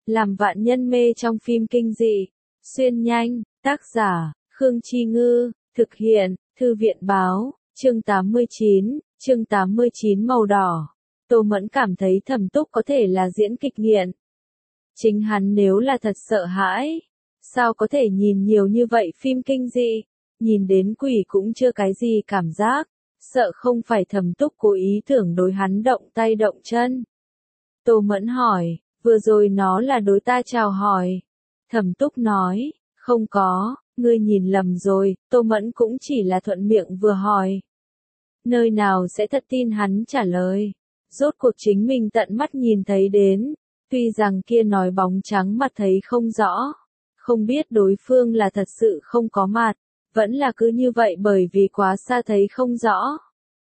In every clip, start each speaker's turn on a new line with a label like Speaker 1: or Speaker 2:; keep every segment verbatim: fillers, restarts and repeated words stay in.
Speaker 1: làm vạn nhân mê trong phim kinh dị. Xuyên nhanh, tác giả, Khương Chi Ngư, thực hiện, Thư viện Báo, chương tám mươi chín, chương tám mươi chín màu đỏ. Tô Mẫn cảm thấy Thẩm Túc có thể là diễn kịch nghiện. Chính hắn nếu là thật sợ hãi, sao có thể nhìn nhiều như vậy phim kinh dị, nhìn đến quỷ cũng chưa cái gì cảm giác, sợ không phải Thẩm Túc cố ý tưởng đối hắn động tay động chân. Tô Mẫn hỏi, vừa rồi nó là đối ta chào hỏi. Thẩm Túc nói, không có, ngươi nhìn lầm rồi, Tô Mẫn cũng chỉ là thuận miệng vừa hỏi. Nơi nào sẽ thật tin hắn trả lời, rốt cuộc chính mình tận mắt nhìn thấy đến, tuy rằng kia nói bóng trắng mặt thấy không rõ, không biết đối phương là thật sự không có mặt, vẫn là cứ như vậy bởi vì quá xa thấy không rõ.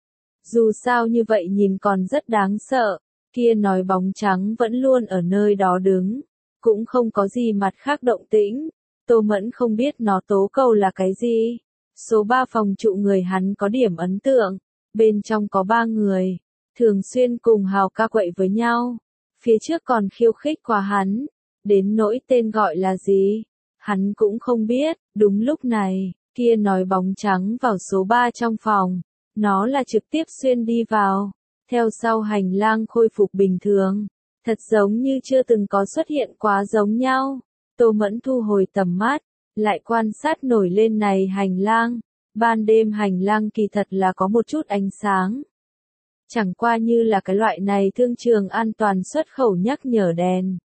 Speaker 1: Dù sao như vậy nhìn còn rất đáng sợ, kia nói bóng trắng vẫn luôn ở nơi đó đứng, cũng không có gì mặt khác động tĩnh. Tô Mẫn không biết nó tố cầu là cái gì. Số ba phòng trụ người hắn có điểm ấn tượng, bên trong có ba người, thường xuyên cùng hào ca quậy với nhau, phía trước còn khiêu khích qua hắn, đến nỗi tên gọi là gì, hắn cũng không biết. Đúng lúc này, kia nói bóng trắng vào số ba trong phòng, nó là trực tiếp xuyên đi vào, theo sau hành lang khôi phục bình thường, thật giống như chưa từng có xuất hiện quá giống nhau. Tô Mẫn thu hồi tầm mắt, lại quan sát nổi lên này hành lang, ban đêm hành lang kỳ thật là có một chút ánh sáng. Chẳng qua như là cái loại này thương trường an toàn xuất khẩu nhắc nhở đèn.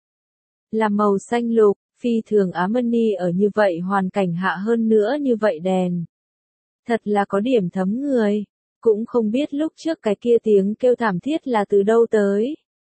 Speaker 1: Là màu xanh lục, phi thường ám ni ở như vậy hoàn cảnh hạ hơn nữa như vậy đèn. Thật là có điểm thấm người, cũng không biết lúc trước cái kia tiếng kêu thảm thiết là từ đâu tới.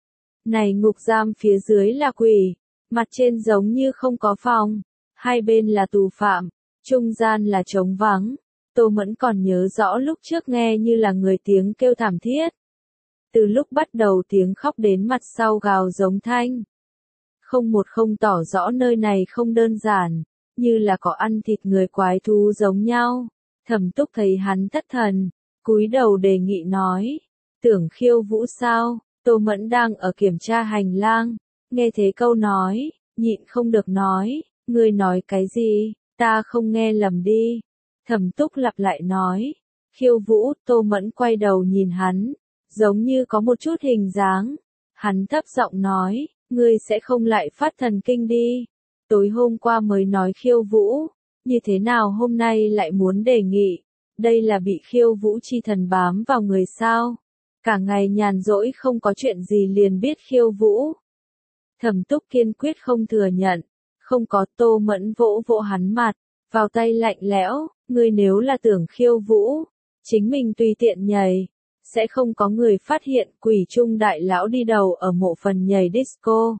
Speaker 1: Này ngục giam phía dưới là quỷ, mặt trên giống như không có phòng, hai bên là tù phạm, trung gian là trống vắng. Tô Mẫn còn nhớ rõ lúc trước nghe như là người tiếng kêu thảm thiết. Từ lúc bắt đầu tiếng khóc đến mặt sau gào giống thanh. Không một không tỏ rõ nơi này không đơn giản, như là có ăn thịt người quái thú giống nhau. Thẩm Túc thấy hắn thất thần, cúi đầu đề nghị nói, tưởng khiêu vũ sao? Tô Mẫn đang ở kiểm tra hành lang, nghe thế câu nói, nhịn không được nói, ngươi nói cái gì, ta không nghe lầm đi. Thẩm Túc lặp lại nói, khiêu vũ. Tô Mẫn quay đầu nhìn hắn, giống như có một chút hình dáng. Hắn thấp giọng nói, ngươi sẽ không lại phát thần kinh đi. Tối hôm qua mới nói khiêu vũ, như thế nào hôm nay lại muốn đề nghị, đây là bị khiêu vũ chi thần bám vào người sao? Cả ngày nhàn rỗi không có chuyện gì liền biết khiêu vũ. Thẩm Túc kiên quyết không thừa nhận, không có. Tô Mẫn vỗ vỗ hắn mặt, vào tay lạnh lẽo, ngươi nếu là tưởng khiêu vũ, chính mình tùy tiện nhảy, sẽ không có người phát hiện. Quỷ trung đại lão đi đầu ở mộ phần nhảy disco,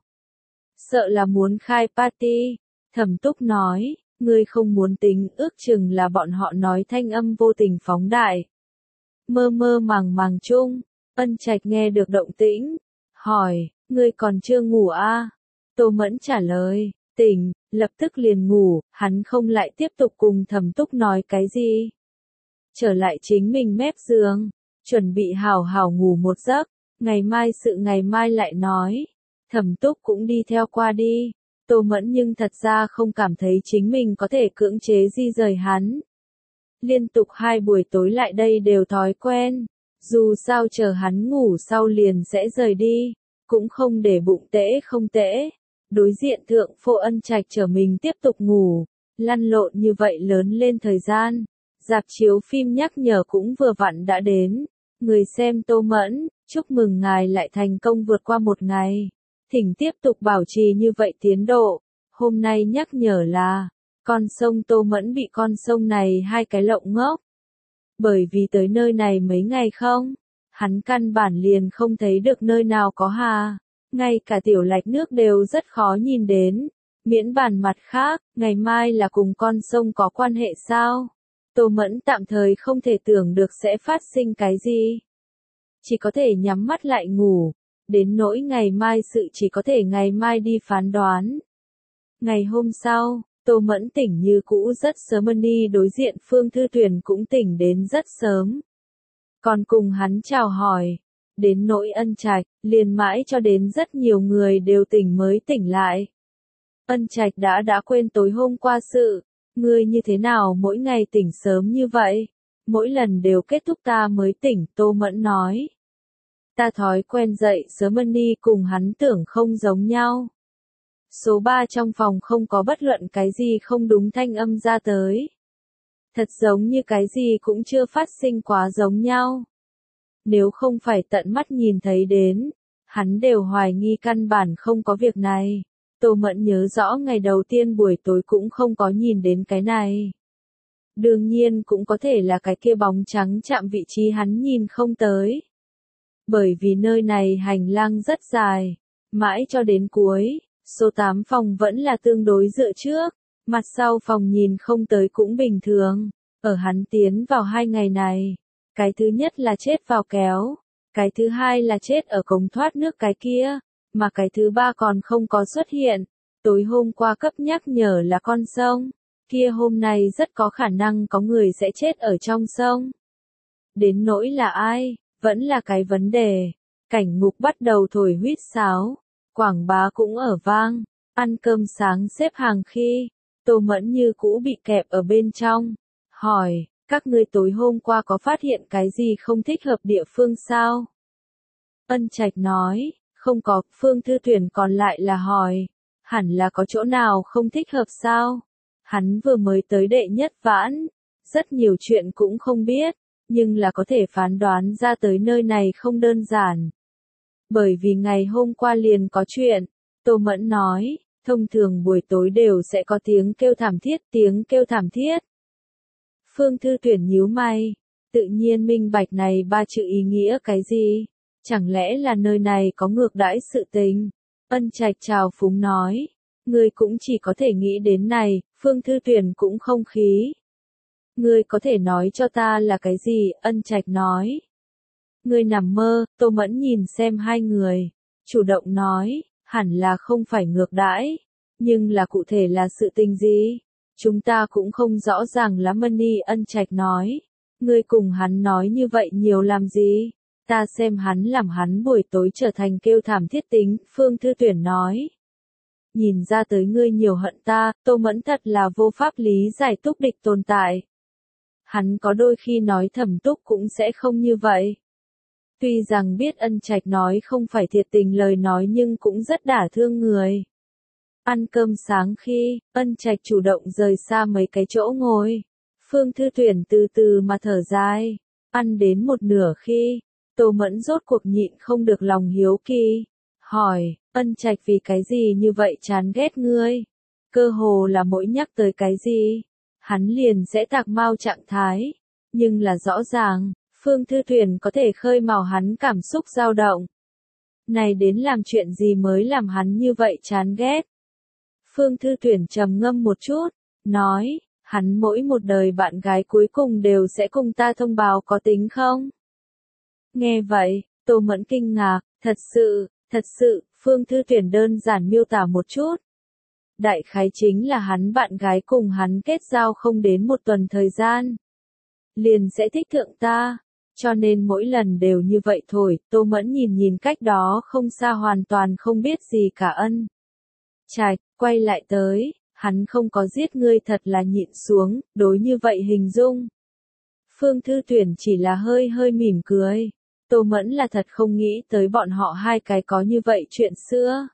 Speaker 1: sợ là muốn khai party. Thẩm Túc nói, ngươi không muốn tính, ước chừng là bọn họ nói thanh âm vô tình phóng đại. Mơ mơ màng màng chung, Ân Trạch nghe được động tĩnh, hỏi, ngươi còn chưa ngủ à? Tô Mẫn trả lời, tỉnh, lập tức liền ngủ. Hắn không lại tiếp tục cùng Thẩm Túc nói cái gì. Trở lại chính mình mép giường, chuẩn bị hào hào ngủ một giấc, ngày mai sự ngày mai lại nói. Thẩm Túc cũng đi theo qua đi. Tô Mẫn nhưng thật ra không cảm thấy chính mình có thể cưỡng chế di rời hắn. Liên tục hai buổi tối lại đây đều thói quen, dù sao chờ hắn ngủ sau liền sẽ rời đi, cũng không để bụng tễ không tễ. Đối diện thượng Phô Ân Trạch chờ mình tiếp tục ngủ, lăn lộn như vậy lớn lên thời gian, rạp chiếu phim nhắc nhở cũng vừa vặn đã đến. Người xem Tô Mẫn, chúc mừng ngài lại thành công vượt qua một ngày. Thỉnh tiếp tục bảo trì như vậy tiến độ. Hôm nay nhắc nhở là, con sông. Tô Mẫn bị con sông này hai cái lộng ngốc. Bởi vì tới nơi này mấy ngày không, hắn căn bản liền không thấy được nơi nào có hà. Ngay cả tiểu lạch nước đều rất khó nhìn đến. Miễn bàn mặt khác, ngày mai là cùng con sông có quan hệ sao? Tô Mẫn tạm thời không thể tưởng được sẽ phát sinh cái gì. Chỉ có thể nhắm mắt lại ngủ. Đến nỗi ngày mai sự chỉ có thể ngày mai đi phán đoán. Ngày hôm sau, Tô Mẫn tỉnh như cũ rất sớm. Đi đối diện Phương Thư Tuyền cũng tỉnh đến rất sớm. Còn cùng hắn chào hỏi. Đến nỗi Ân Trạch, liền mãi cho đến rất nhiều người đều tỉnh mới tỉnh lại. Ân Trạch đã đã quên tối hôm qua sự, ngươi như thế nào mỗi ngày tỉnh sớm như vậy? Mỗi lần đều kết thúc ta mới tỉnh, Tô Mẫn nói. Ta thói quen dậy sớm, Ân cùng hắn tưởng không giống nhau. Số ba trong phòng không có bất luận cái gì không đúng thanh âm ra tới. Thật giống như cái gì cũng chưa phát sinh quá giống nhau. Nếu không phải tận mắt nhìn thấy đến, hắn đều hoài nghi căn bản không có việc này. Tô Mẫn nhớ rõ ngày đầu tiên buổi tối cũng không có nhìn đến cái này. Đương nhiên cũng có thể là cái kia bóng trắng chạm vị trí hắn nhìn không tới. Bởi vì nơi này hành lang rất dài, mãi cho đến cuối, số tám phòng vẫn là tương đối dựa trước, mặt sau phòng nhìn không tới cũng bình thường. Ở hắn tiến vào hai ngày này, cái thứ nhất là chết vào kéo, cái thứ hai là chết ở cống thoát nước cái kia, mà cái thứ ba còn không có xuất hiện. Tối hôm qua cấp nhắc nhở là con sông, kia hôm nay rất có khả năng có người sẽ chết ở trong sông. Đến nỗi là ai, vẫn là cái vấn đề. Cảnh ngục bắt đầu thổi huýt sáo, quảng bá cũng ở vang, ăn cơm sáng xếp hàng khi, Tô Mẫn như cũ bị kẹp ở bên trong, hỏi, các ngươi tối hôm qua có phát hiện cái gì không thích hợp địa phương sao? Ân Trạch nói, không có. Phương Thư Tuyển còn lại là hỏi, hẳn là có chỗ nào không thích hợp sao? Hắn vừa mới tới đệ nhất vãn, rất nhiều chuyện cũng không biết, nhưng là có thể phán đoán ra tới nơi này không đơn giản. Bởi vì ngày hôm qua liền có chuyện, Tô Mẫn nói, thông thường buổi tối đều sẽ có tiếng kêu thảm thiết, tiếng kêu thảm thiết. Phương Thư Tuyển nhíu mày, tự nhiên minh bạch này ba chữ ý nghĩa cái gì? Chẳng lẽ là nơi này có ngược đãi sự tình? Ân Trạch chào phúng nói, ngươi cũng chỉ có thể nghĩ đến này. Phương Thư Tuyển cũng không khí. Ngươi có thể nói cho ta là cái gì? Ân Trạch nói. Ngươi nằm mơ. Tô Mẫn nhìn xem hai người, chủ động nói, hẳn là không phải ngược đãi, nhưng là cụ thể là sự tình gì? Chúng ta cũng không rõ ràng lắm. Mani. Ân Trạch nói, ngươi cùng hắn nói như vậy nhiều làm gì? Ta xem hắn làm hắn buổi tối trở thành kêu thảm thiết tính. Phương Thư Tuyển nói. Nhìn ra tới ngươi nhiều hận ta. Tô Mẫn thật là vô pháp lý giải túc địch tồn tại. Hắn có đôi khi nói thầm túc cũng sẽ không như vậy. Tuy rằng biết Ân Trạch nói không phải thiệt tình lời nói nhưng cũng rất đả thương người. Ăn cơm sáng khi, Ân Trạch chủ động rời xa mấy cái chỗ ngồi. Phương Thư Tuyển từ từ mà thở dài. Ăn đến một nửa khi, Tô Mẫn rốt cuộc nhịn không được lòng hiếu kỳ. Hỏi, Ân Trạch vì cái gì như vậy chán ghét ngươi? Cơ hồ là mỗi nhắc tới cái gì, hắn liền sẽ tạc mau trạng thái. Nhưng là rõ ràng, Phương Thư Tuyển có thể khơi mào hắn cảm xúc dao động. Này đến làm chuyện gì mới làm hắn như vậy chán ghét? Phương Thư Tuyển trầm ngâm một chút, nói, hắn mỗi một đời bạn gái cuối cùng đều sẽ cùng ta thông báo có tính không? Nghe vậy, Tô Mẫn kinh ngạc, thật sự, thật sự. Phương Thư Tuyển đơn giản miêu tả một chút. Đại khái chính là hắn bạn gái cùng hắn kết giao không đến một tuần thời gian, liền sẽ thích thượng ta, cho nên mỗi lần đều như vậy thôi. Tô Mẫn nhìn nhìn cách đó không xa hoàn toàn không biết gì cả Ân Trạch, quay lại tới, hắn không có giết ngươi thật là nhịn xuống, đối như vậy hình dung. Phương Thư Tuyển chỉ là hơi hơi mỉm cười. Tô Mẫn là thật không nghĩ tới bọn họ hai cái có như vậy chuyện xưa.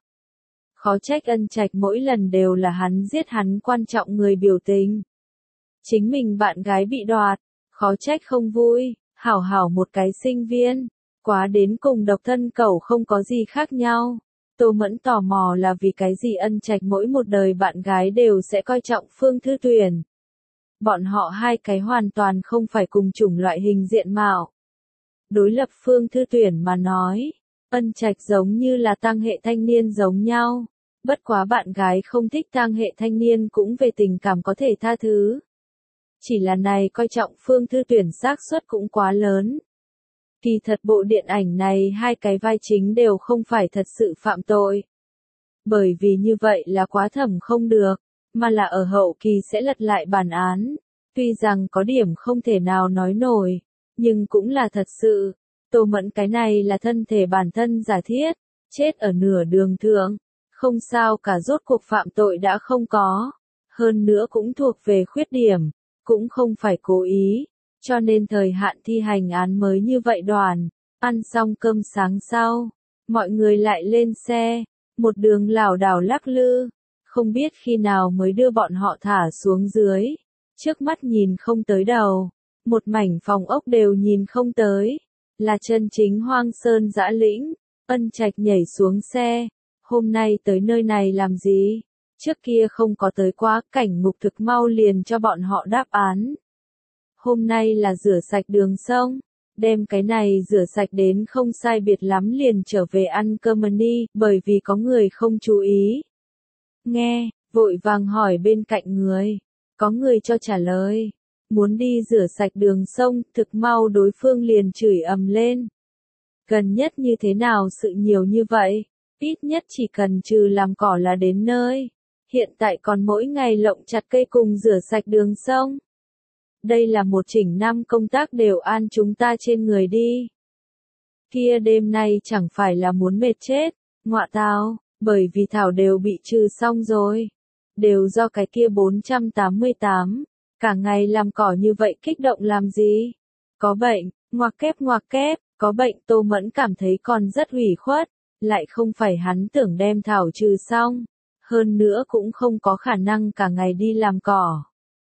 Speaker 1: Khó trách Ân Trạch mỗi lần đều là hắn giết hắn quan trọng người biểu tình. Chính mình bạn gái bị đoạt, khó trách không vui, hảo hảo một cái sinh viên, quá đến cùng độc thân cẩu không có gì khác nhau. Tô Mẫn tò mò là vì cái gì Ân Trạch mỗi một đời bạn gái đều sẽ coi trọng Phương Thư Tuyển. Bọn họ hai cái hoàn toàn không phải cùng chủng loại hình diện mạo. Đối lập Phương Thư Tuyển mà nói, Ân Trạch giống như là tang hệ thanh niên giống nhau, bất quá bạn gái không thích tang hệ thanh niên cũng về tình cảm có thể tha thứ. Chỉ là này coi trọng Phương Thư Tuyển xác suất cũng quá lớn. Kỳ thật bộ điện ảnh này hai cái vai chính đều không phải thật sự phạm tội. Bởi vì như vậy là quá thẩm không được, mà là ở hậu kỳ sẽ lật lại bản án. Tuy rằng có điểm không thể nào nói nổi, nhưng cũng là thật sự. Tô Mẫn cái này là thân thể bản thân giả thiết, chết ở nửa đường thượng, không sao cả, rốt cuộc phạm tội đã không có, hơn nữa cũng thuộc về khuyết điểm, cũng không phải cố ý, cho nên thời hạn thi hành án mới như vậy đoàn. Ăn xong cơm sáng sau, mọi người lại lên xe, một đường lảo đảo lắc lư, không biết khi nào mới đưa bọn họ thả xuống dưới, trước mắt nhìn không tới đầu, một mảnh phòng ốc đều nhìn không tới, là chân chính hoang sơn dã lĩnh. Ân Trạch nhảy xuống xe, hôm nay tới nơi này làm gì? Trước kia không có tới quá, cảnh ngục thực mau liền cho bọn họ đáp án. Hôm nay là rửa sạch đường sông, đem cái này rửa sạch đến không sai biệt lắm liền trở về ăn cơm đi, bởi vì có người không chú ý. Nghe, vội vàng hỏi bên cạnh người, có người cho trả lời, muốn đi rửa sạch đường sông, thực mau đối phương liền chửi ầm lên. Gần nhất như thế nào sự nhiều như vậy, ít nhất chỉ cần trừ làm cỏ là đến nơi, hiện tại còn mỗi ngày lộng chặt cây cùng rửa sạch đường sông. Đây là một chỉnh năm công tác đều an chúng ta trên người đi. Kia đêm nay chẳng phải là muốn mệt chết, ngọa tao, bởi vì thảo đều bị trừ xong rồi. Đều do cái kia bốn trăm tám mươi tám, cả ngày làm cỏ như vậy kích động làm gì? Có bệnh, ngoặc kép ngoặc kép, có bệnh. Tô Mẫn cảm thấy còn rất ủy khuất, lại không phải hắn tưởng đem thảo trừ xong, hơn nữa cũng không có khả năng cả ngày đi làm cỏ.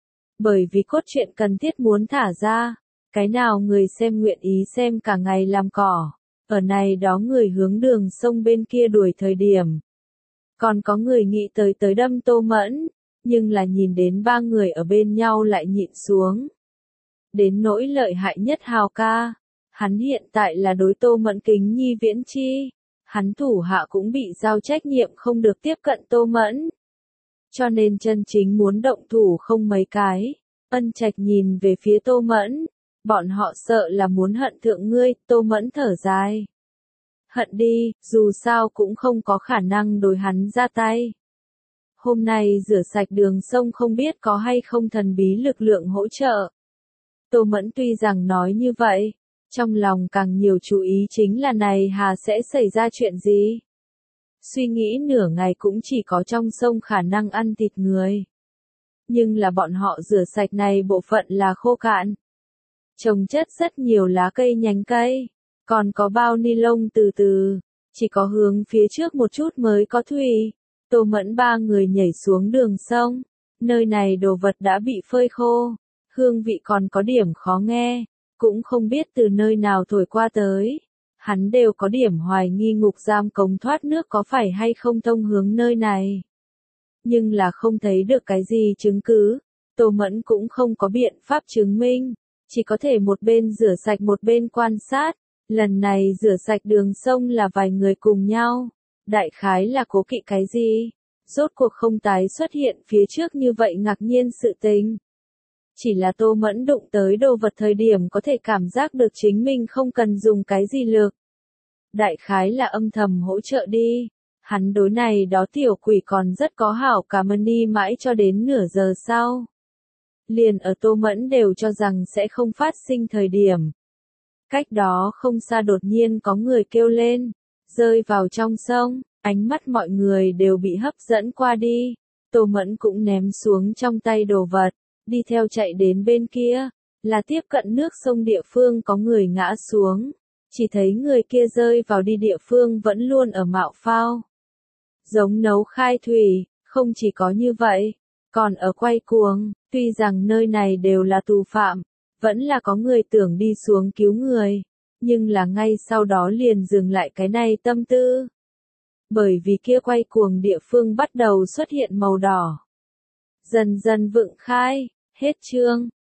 Speaker 1: Bởi vì cốt truyện cần thiết muốn thả ra, cái nào người xem nguyện ý xem cả ngày làm cỏ, ở này đó người hướng đường sông bên kia đuổi thời điểm. Còn có người nghĩ tới tới đâm Tô Mẫn, nhưng là nhìn đến ba người ở bên nhau lại nhịn xuống. Đến nỗi lợi hại nhất Hào ca, hắn hiện tại là đối Tô Mẫn kính nhi viễn chi, hắn thủ hạ cũng bị giao trách nhiệm không được tiếp cận Tô Mẫn. Cho nên chân chính muốn động thủ không mấy cái. Ân Trạch nhìn về phía Tô Mẫn, bọn họ sợ là muốn hận thượng ngươi. Tô Mẫn thở dài. Hận đi, dù sao cũng không có khả năng đối hắn ra tay. Hôm nay rửa sạch đường sông không biết có hay không thần bí lực lượng hỗ trợ. Tô Mẫn tuy rằng nói như vậy, trong lòng càng nhiều chú ý chính là này hà sẽ xảy ra chuyện gì. Suy nghĩ nửa ngày cũng chỉ có trong sông khả năng ăn thịt người. Nhưng là bọn họ rửa sạch này bộ phận là khô cạn. Trồng chất rất nhiều lá cây nhánh cây, còn có bao ni lông từ từ, chỉ có hướng phía trước một chút mới có thủy. Tô Mẫn ba người nhảy xuống đường sông, nơi này đồ vật đã bị phơi khô, hương vị còn có điểm khó nghe, cũng không biết từ nơi nào thổi qua tới. Hắn đều có điểm hoài nghi ngục giam cống thoát nước có phải hay không thông hướng nơi này. Nhưng là không thấy được cái gì chứng cứ, Tô Mẫn cũng không có biện pháp chứng minh, chỉ có thể một bên rửa sạch một bên quan sát. Lần này rửa sạch đường sông là vài người cùng nhau, đại khái là cố kỵ cái gì, rốt cuộc không tái xuất hiện phía trước như vậy ngạc nhiên sự tình. Chỉ là Tô Mẫn đụng tới đồ vật thời điểm có thể cảm giác được chính mình không cần dùng cái gì lực. Đại khái là âm thầm hỗ trợ đi. Hắn đối này đó tiểu quỷ còn rất có hảo cảm đi mãi cho đến nửa giờ sau. Liền ở Tô Mẫn đều cho rằng sẽ không phát sinh thời điểm. Cách đó không xa đột nhiên có người kêu lên, rơi vào trong sông, ánh mắt mọi người đều bị hấp dẫn qua đi. Tô Mẫn cũng ném xuống trong tay đồ vật, đi theo chạy đến bên kia, là tiếp cận nước sông địa phương có người ngã xuống. Chỉ thấy người kia rơi vào đi địa phương vẫn luôn ở mạo phao. Giống nấu khai thủy, không chỉ có như vậy, còn ở quay cuồng, tuy rằng nơi này đều là tù phạm, vẫn là có người tưởng đi xuống cứu người, nhưng là ngay sau đó liền dừng lại cái này tâm tư. Bởi vì kia quay cuồng địa phương bắt đầu xuất hiện màu đỏ. Dần dần vựng khai, hết chương.